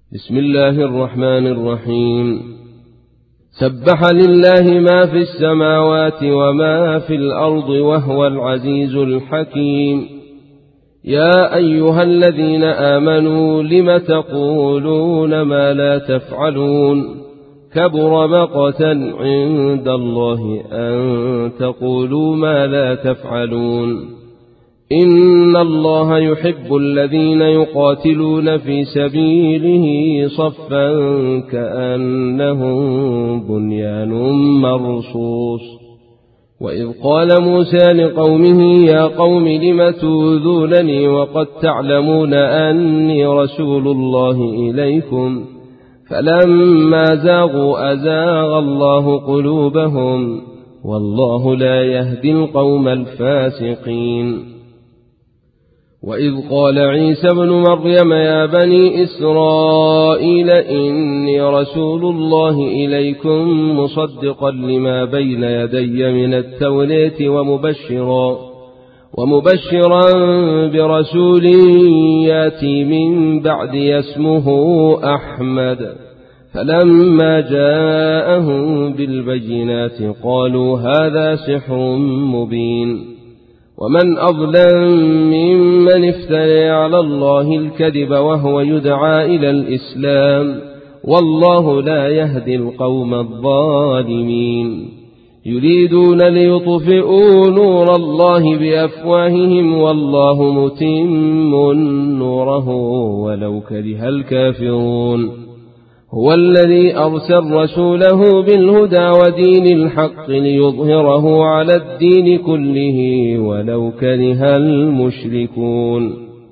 بسم الله الرحمن الرحيم. سبح لله ما في السماوات وما في الأرض وهو العزيز الحكيم. يا أيها الذين آمنوا لم تقولون ما لا تفعلون؟ كبر مقتا عند الله أن تقولوا ما لا تفعلون. إن الله يحب الذين يقاتلون في سبيله صفا كأنهم بنيان مرصوص. وإذ قال موسى لقومه يا قوم لم تؤذونني وقد تعلمون أني رسول الله إليكم فلما زاغوا أزاغ الله قلوبهم والله لا يهدي القوم الفاسقين. وإذ قال عيسى ابن مريم يا بني إسرائيل إني رسول الله إليكم مصدقا لما بين يدي من التوراة ومبشرا برسول ياتي من بعدي اسمه أحمد. فلما جاءهم بالبينات قالوا هذا سحر مبين. ومن أظلم ممن افترى على الله الكذب وهو يدعى إلى الإسلام والله لا يهدي القوم الظالمين. يريدون ليطفئوا نور الله بأفواههم والله متم نوره ولو كره الكافرون. هو الذي أرسل رسوله بالهدى ودين الحق ليظهره على الدين كله ولو كره المشركون.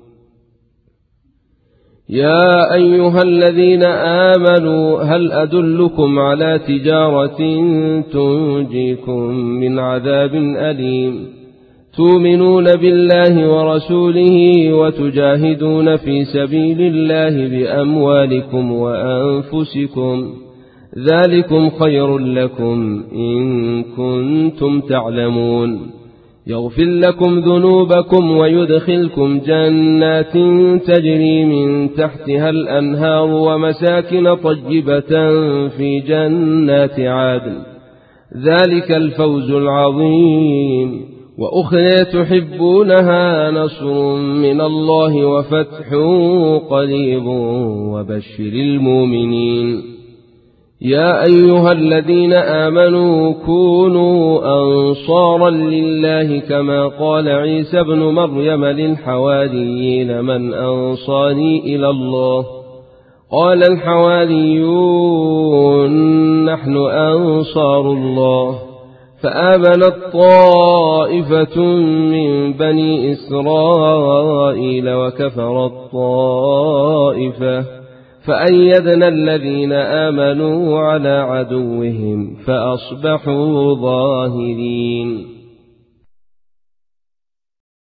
يا أيها الذين آمنوا هل أدلكم على تجارة تنجيكم من عذاب أليم تؤمنون بالله ورسوله وتجاهدون في سبيل الله بأموالكم وأنفسكم ذلكم خير لكم إن كنتم تعلمون. يغفر لكم ذنوبكم ويدخلكم جنات تجري من تحتها الأنهار ومساكن طيبة في جنات عدن ذلك الفوز العظيم. وأخرى تحبونها نصر من الله وفتح قريب وبشر المؤمنين. يا أيها الذين آمنوا كونوا أنصارا لله كما قال عيسى ابن مريم للحواريين من أنصاري إلى الله قال الحواريون نحن أنصار الله. فآمنت طائفة من بني إسرائيل وكفرت طائفة فأيدنا الذين آمنوا على عدوهم فأصبحوا ظاهرين.